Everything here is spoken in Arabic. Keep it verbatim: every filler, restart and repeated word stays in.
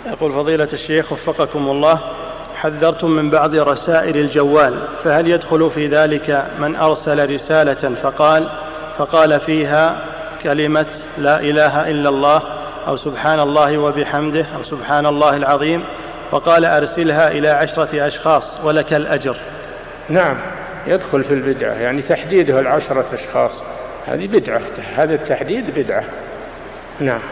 يقول فضيلة الشيخ وفقكم الله، حذرتم من بعض رسائل الجوال، فهل يدخل في ذلك من أرسل رسالة فقال فقال فيها كلمة لا إله إلا الله أو سبحان الله وبحمده أو سبحان الله العظيم، وقال أرسلها إلى عشرة أشخاص ولك الأجر؟ نعم، يدخل في البدعة، يعني تحديده العشرة أشخاص هذه بدعة، هذا التحديد بدعة. نعم.